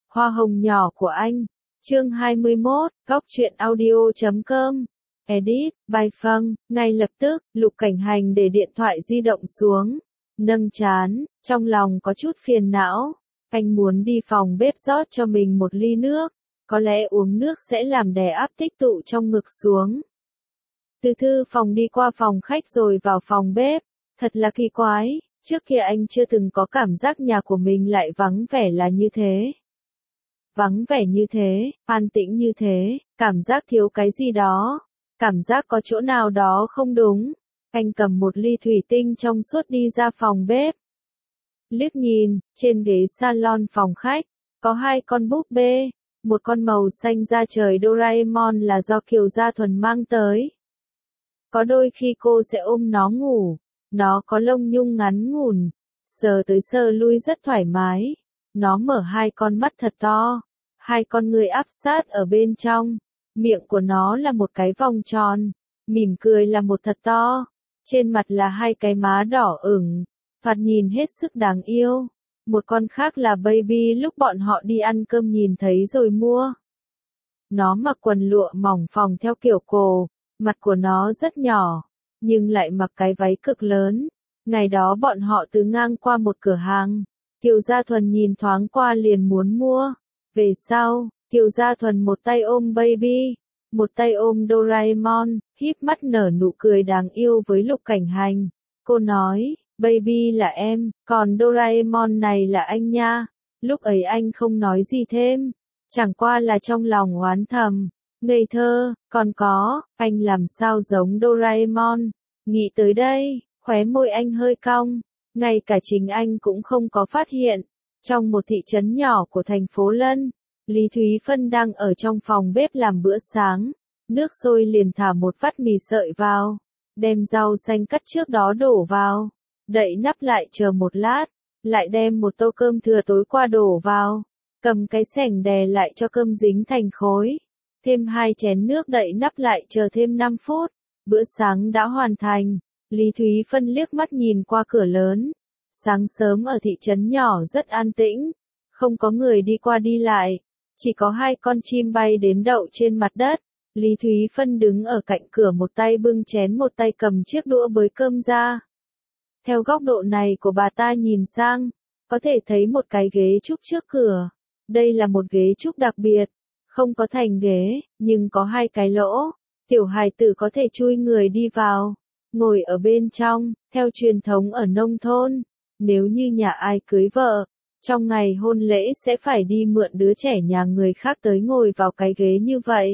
Hoa hồng nhỏ của anh. Chương 21, góc truyện audio.com. Edit, by Phăng. Ngay lập tức, Lục Cảnh Hành để điện thoại di động xuống, nâng trán, trong lòng có chút phiền não. Anh muốn đi phòng bếp rót cho mình một ly nước, có lẽ uống nước sẽ làm đè áp tích tụ trong ngực xuống. Từ thư phòng đi qua phòng khách rồi vào phòng bếp, thật là kỳ quái, trước kia anh chưa từng có cảm giác nhà của mình lại vắng vẻ là như thế. Vắng vẻ như thế, an tĩnh như thế, cảm giác thiếu cái gì đó, cảm giác có chỗ nào đó không đúng. Anh cầm một ly thủy tinh trong suốt đi ra phòng bếp. Liếc nhìn, trên ghế salon phòng khách, có hai con búp bê, một con màu xanh da trời Doraemon là do Kiều Gia Thuần mang tới. Có đôi khi cô sẽ ôm nó ngủ, nó có lông nhung ngắn ngủn, sờ tới sờ lui rất thoải mái. Nó mở hai con mắt thật to, hai con người áp sát ở bên trong, miệng của nó là một cái vòng tròn, mỉm cười là một thật to, trên mặt là hai cái má đỏ ửng, thoạt nhìn hết sức đáng yêu. Một con khác là Baby lúc bọn họ đi ăn cơm nhìn thấy rồi mua. Nó mặc quần lụa mỏng phồng theo kiểu cổ, mặt của nó rất nhỏ, nhưng lại mặc cái váy cực lớn. Ngày đó bọn họ từ ngang qua một cửa hàng, Kiều Gia Thuần nhìn thoáng qua liền muốn mua. Về sau, Kiều Gia Thuần một tay ôm Baby, một tay ôm Doraemon, híp mắt nở nụ cười đáng yêu với Lục Cảnh Hành. Cô nói, Baby là em, còn Doraemon này là anh nha. Lúc ấy anh không nói gì thêm, chẳng qua là trong lòng oán thầm. Ngây thơ, còn có, anh làm sao giống Doraemon. Nghĩ tới đây, khóe môi anh hơi cong, ngay cả chính anh cũng không có phát hiện. Trong một thị trấn nhỏ của thành phố Lân, Lý Thúy Phân đang ở trong phòng bếp làm bữa sáng. Nước sôi liền thả một vắt mì sợi vào, đem rau xanh cắt trước đó đổ vào, đậy nắp lại chờ một lát, lại đem một tô cơm thừa tối qua đổ vào, cầm cái xẻng đè lại cho cơm dính thành khối. Thêm 2 chén nước đậy nắp lại chờ thêm 5 phút, bữa sáng đã hoàn thành. Lý Thúy Phân liếc mắt nhìn qua cửa lớn. Sáng sớm ở thị trấn nhỏ rất an tĩnh, không có người đi qua đi lại, chỉ có 2 con chim bay đến đậu trên mặt đất. Lý Thúy Phân đứng ở cạnh cửa một tay bưng chén một tay cầm chiếc đũa bới cơm ra. Theo góc độ này của bà ta nhìn sang, có thể thấy một cái ghế trúc trước cửa. Đây là một ghế trúc đặc biệt, không có thành ghế, nhưng có 2 cái lỗ, tiểu hài tử có thể chui người đi vào, ngồi ở bên trong. Theo truyền thống ở nông thôn, nếu như nhà ai cưới vợ, trong ngày hôn lễ sẽ phải đi mượn đứa trẻ nhà người khác tới ngồi vào cái ghế như vậy.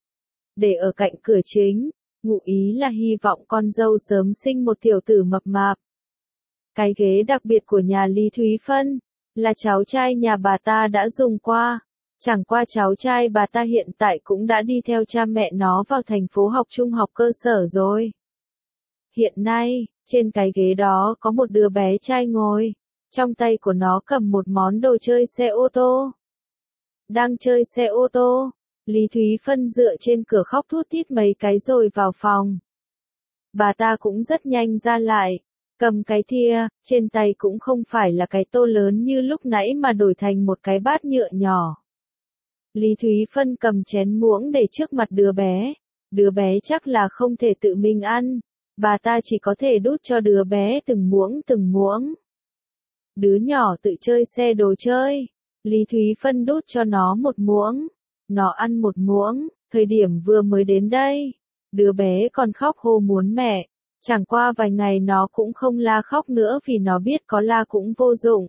Để ở cạnh cửa chính, ngụ ý là hy vọng con dâu sớm sinh một tiểu tử mập mạp. Cái ghế đặc biệt của nhà Lý Thúy Phân, là cháu trai nhà bà ta đã dùng qua. Chẳng qua cháu trai bà ta hiện tại cũng đã đi theo cha mẹ nó vào thành phố học trung học cơ sở rồi. Hiện nay, trên cái ghế đó có một đứa bé trai ngồi, trong tay của nó cầm một món đồ chơi xe ô tô. Đang chơi xe ô tô, Lý Thúy Phân dựa trên cửa khóc thút thít mấy cái rồi vào phòng. Bà ta cũng rất nhanh ra lại, cầm cái thìa, trên tay cũng không phải là cái tô lớn như lúc nãy mà đổi thành một cái bát nhựa nhỏ. Lý Thúy Phân cầm chén muỗng để trước mặt đứa bé chắc là không thể tự mình ăn, bà ta chỉ có thể đút cho đứa bé từng muỗng. Đứa nhỏ tự chơi xe đồ chơi, Lý Thúy Phân đút cho nó một muỗng, nó ăn một muỗng, thời điểm vừa mới đến đây, đứa bé còn khóc hô muốn mẹ, chẳng qua vài ngày nó cũng không la khóc nữa vì nó biết có la cũng vô dụng.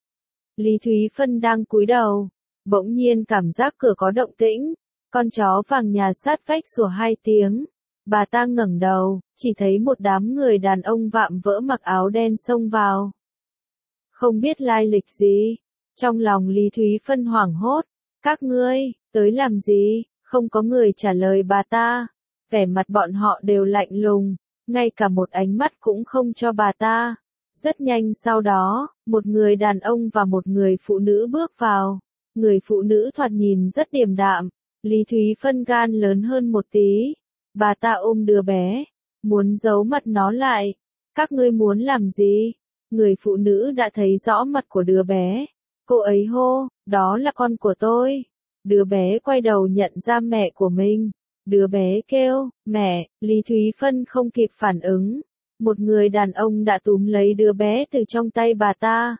Lý Thúy Phân đang cúi đầu, bỗng nhiên cảm giác cửa có động tĩnh, con chó vàng nhà sát vách sủa 2 tiếng. Bà ta ngẩng đầu, chỉ thấy một đám người đàn ông vạm vỡ mặc áo đen xông vào. Không biết lai lịch gì, trong lòng Lý Thúy Phân hoảng hốt, các ngươi, tới làm gì? Không có người trả lời bà ta, vẻ mặt bọn họ đều lạnh lùng, ngay cả một ánh mắt cũng không cho bà ta. Rất nhanh sau đó, một người đàn ông và một người phụ nữ bước vào. Người phụ nữ thoạt nhìn rất điềm đạm, Lý Thúy Phân gan lớn hơn một tí. Bà ta ôm đứa bé, muốn giấu mặt nó lại. Các ngươi muốn làm gì? Người phụ nữ đã thấy rõ mặt của đứa bé, Cô ấy hô, đó là con của tôi. Đứa bé quay đầu nhận ra mẹ của mình. Đứa bé kêu, mẹ, Lý Thúy Phân không kịp phản ứng. Một người đàn ông đã túm lấy đứa bé từ trong tay bà ta.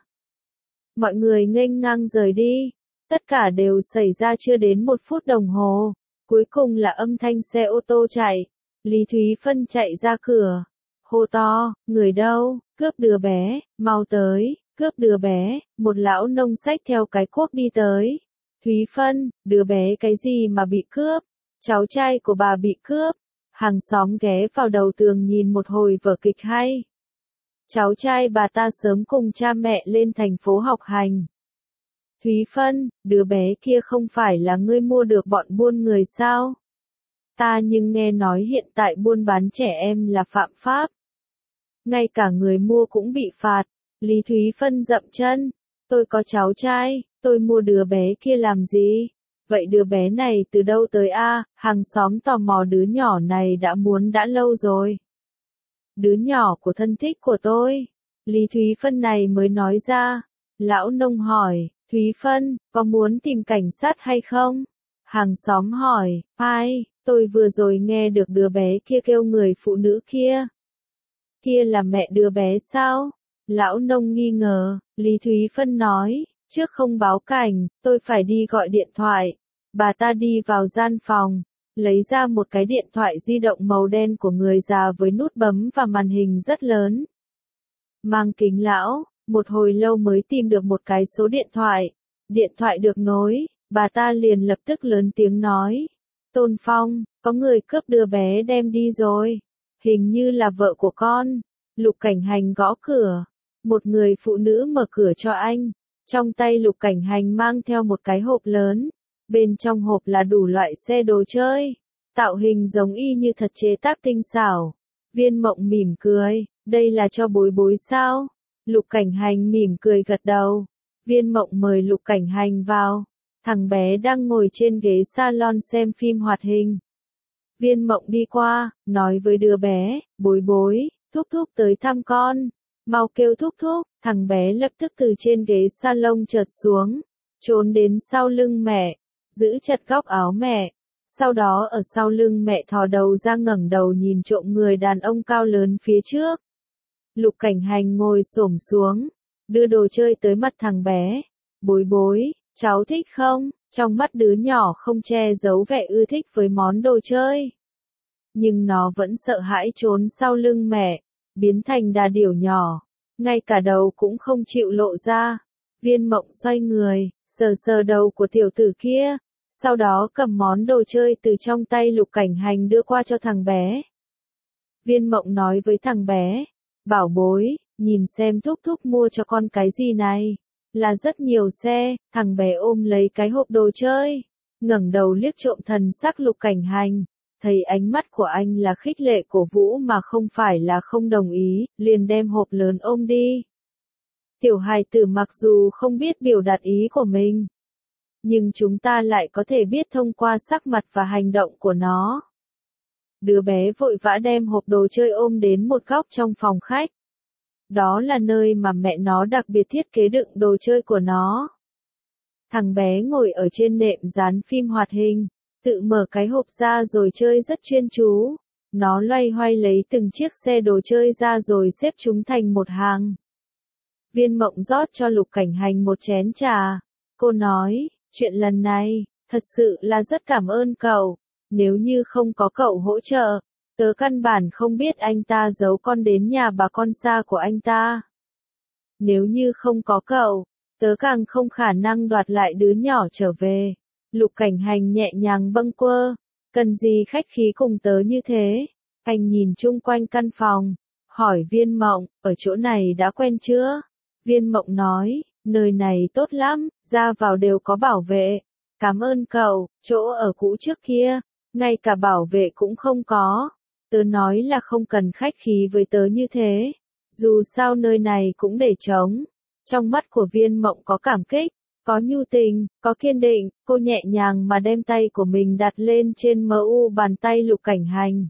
Mọi người nghênh ngang rời đi. Tất cả đều xảy ra chưa đến 1 phút đồng hồ. Cuối cùng là âm thanh xe ô tô chạy. Lý Thúy Phân chạy ra cửa. Hô to, người đâu, cướp đứa bé, mau tới, cướp đứa bé. Một lão nông xách theo cái cuốc đi tới. Thúy Phân, đứa bé cái gì mà bị cướp? Cháu trai của bà bị cướp. Hàng xóm ghé vào đầu tường nhìn một hồi vở kịch hay. Cháu trai bà ta sớm cùng cha mẹ lên thành phố học hành. Thúy Phân, đứa bé kia không phải là ngươi mua được bọn buôn người sao? Ta nhưng nghe nói hiện tại buôn bán trẻ em là phạm pháp. Ngay cả người mua cũng bị phạt. Lý Thúy Phân dậm chân. Tôi có cháu trai, tôi mua đứa bé kia làm gì? Vậy đứa bé này từ đâu tới a? Hàng xóm tò mò đứa nhỏ này đã muốn đã lâu rồi. Đứa nhỏ của thân thích của tôi. Lý Thúy Phân này mới nói ra. Lão nông hỏi, Thúy Phân, có muốn tìm cảnh sát hay không? Hàng xóm hỏi, ai, tôi vừa rồi nghe được đứa bé kia kêu người phụ nữ kia. Kia là mẹ đứa bé sao? Lão nông nghi ngờ, Lý Thúy Phân nói, trước không báo cảnh, tôi phải đi gọi điện thoại. Bà ta đi vào gian phòng, lấy ra một cái điện thoại di động màu đen của người già với nút bấm và màn hình rất lớn. Mang kính lão, một hồi lâu mới tìm được một cái số điện thoại. Điện thoại được nối, bà ta liền lập tức lớn tiếng nói. Tôn Phong, có người cướp đứa bé đem đi rồi. Hình như là vợ của con. Lục Cảnh Hành gõ cửa. Một người phụ nữ mở cửa cho anh. Trong tay Lục Cảnh Hành mang theo một cái hộp lớn. Bên trong hộp là đủ loại xe đồ chơi. Tạo hình giống y như thật, chế tác tinh xảo. Viên Mộng mỉm cười. Đây là cho Bối Bối sao? Lục Cảnh Hành mỉm cười gật đầu. Viên Mộng mời Lục Cảnh Hành vào. Thằng bé đang ngồi trên ghế salon xem phim hoạt hình. Viên Mộng đi qua, nói với đứa bé, Bối Bối, thúc thúc tới thăm con. Mau kêu thúc thúc. Thằng bé lập tức từ trên ghế salon trượt xuống. Trốn đến sau lưng mẹ. Giữ chặt góc áo mẹ. Sau đó ở sau lưng mẹ thò đầu ra ngẩng đầu nhìn trộm người đàn ông cao lớn phía trước. Lục Cảnh Hành ngồi xổm xuống. Đưa đồ chơi tới mặt thằng bé. Bối Bối, cháu thích không? Trong mắt đứa nhỏ không che giấu vẻ ưa thích với món đồ chơi. Nhưng nó vẫn sợ hãi trốn sau lưng mẹ. Biến thành đà điểu nhỏ. Ngay cả đầu cũng không chịu lộ ra. Viên Mộng xoay người, sờ sờ đầu của tiểu tử kia. Sau đó cầm món đồ chơi từ trong tay Lục Cảnh Hành đưa qua cho thằng bé. Viên Mộng nói với thằng bé. Bảo bối, nhìn xem thúc thúc mua cho con cái gì này. Là rất nhiều xe. Thằng bé ôm lấy cái hộp đồ chơi. Ngẩng đầu liếc trộm thần sắc Lục Cảnh Hành. Thấy ánh mắt của anh là khích lệ cổ vũ mà không phải là không đồng ý, liền đem hộp lớn ôm đi. Tiểu hài tử mặc dù không biết biểu đạt ý của mình, nhưng chúng ta lại có thể biết thông qua sắc mặt và hành động của nó. Đứa bé vội vã đem hộp đồ chơi ôm đến một góc trong phòng khách. Đó là nơi mà mẹ nó đặc biệt thiết kế đựng đồ chơi của nó. Thằng bé ngồi ở trên nệm dán phim hoạt hình, tự mở cái hộp ra rồi chơi rất chuyên chú. Nó loay hoay lấy từng chiếc xe đồ chơi ra rồi xếp chúng thành một hàng. Viên Mộng rót cho Lục Cảnh Hành một chén trà. Cô nói, chuyện lần này, thật sự là rất cảm ơn cậu. Nếu như không có cậu hỗ trợ, tớ căn bản không biết anh ta giấu con đến nhà bà con xa của anh ta. Nếu như không có cậu, tớ càng không khả năng đoạt lại đứa nhỏ trở về. Lục Cảnh Hành nhẹ nhàng bâng quơ. Cần gì khách khí cùng tớ như thế? Anh nhìn chung quanh căn phòng. Hỏi Viên Mộng, ở chỗ này đã quen chưa? Viên Mộng nói, nơi này tốt lắm, ra vào đều có bảo vệ. Cảm ơn cậu, chỗ ở cũ trước kia, ngay cả bảo vệ cũng không có. Tớ nói là không cần khách khí với tớ như thế. Dù sao nơi này cũng để trống. Trong mắt của Viên Mộng có cảm kích, có nhu tình, có kiên định. Cô nhẹ nhàng mà đem tay của mình đặt lên trên mu bàn tay Lục Cảnh Hành.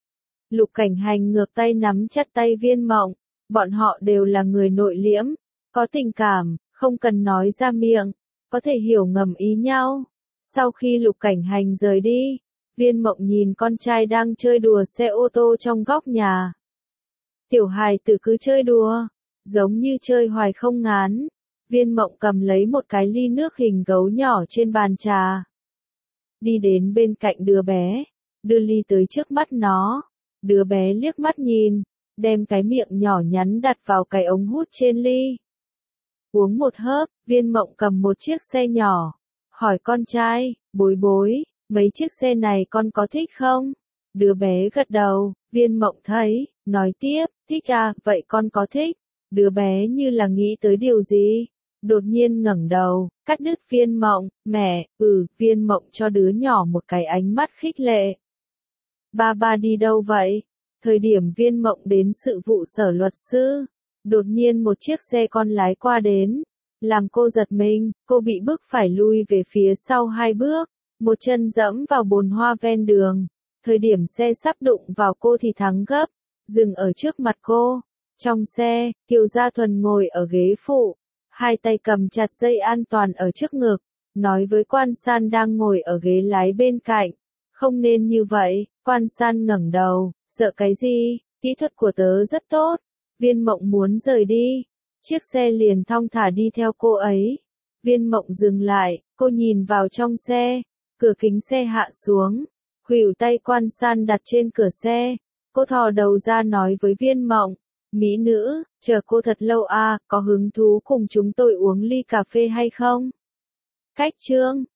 Lục Cảnh Hành ngược tay nắm chặt tay Viên Mộng. Bọn họ đều là người nội liễm, có tình cảm, không cần nói ra miệng, có thể hiểu ngầm ý nhau. Sau khi Lục Cảnh Hành rời đi, Viên Mộng nhìn con trai đang chơi đùa xe ô tô trong góc nhà. Tiểu hài tử cứ chơi đùa, giống như chơi hoài không ngán. Viên Mộng cầm lấy một cái ly nước hình gấu nhỏ trên bàn trà. Đi đến bên cạnh đứa bé, đưa ly tới trước mắt nó. Đứa bé liếc mắt nhìn, đem cái miệng nhỏ nhắn đặt vào cái ống hút trên ly. Uống một hớp, Viên Mộng cầm một chiếc xe nhỏ, hỏi con trai, bối bối, mấy chiếc xe này con có thích không? Đứa bé gật đầu, Viên Mộng thấy, nói tiếp, thích à, vậy con có thích? Đứa bé như là nghĩ tới điều gì, đột nhiên ngẩng đầu, cắt đứt Viên Mộng, mẹ, Viên Mộng cho đứa nhỏ một cái ánh mắt khích lệ. Ba đi đâu vậy? Thời điểm Viên Mộng đến sự vụ sở luật sư, đột nhiên một chiếc xe con lái qua đến, làm cô giật mình, cô bị bức phải lui về phía sau 2 bước, một chân dẫm vào bồn hoa ven đường. Thời điểm xe sắp đụng vào cô thì thắng gấp, dừng ở trước mặt cô. Trong xe, Kiều Gia Thuần ngồi ở ghế phụ, hai tay cầm chặt dây an toàn ở trước ngực, nói với Quan San đang ngồi ở ghế lái bên cạnh. Không nên như vậy. Quan San ngẩng đầu, sợ cái gì, kỹ thuật của tớ rất tốt. Viên Mộng muốn rời đi, chiếc xe liền thong thả đi theo cô ấy. Viên Mộng dừng lại, cô nhìn vào trong xe, cửa kính xe hạ xuống, khuỷu tay Quan San đặt trên cửa xe. Cô thò đầu ra nói với Viên Mộng, mỹ nữ, chờ cô thật lâu à, có hứng thú cùng chúng tôi uống ly cà phê hay không? Cách chương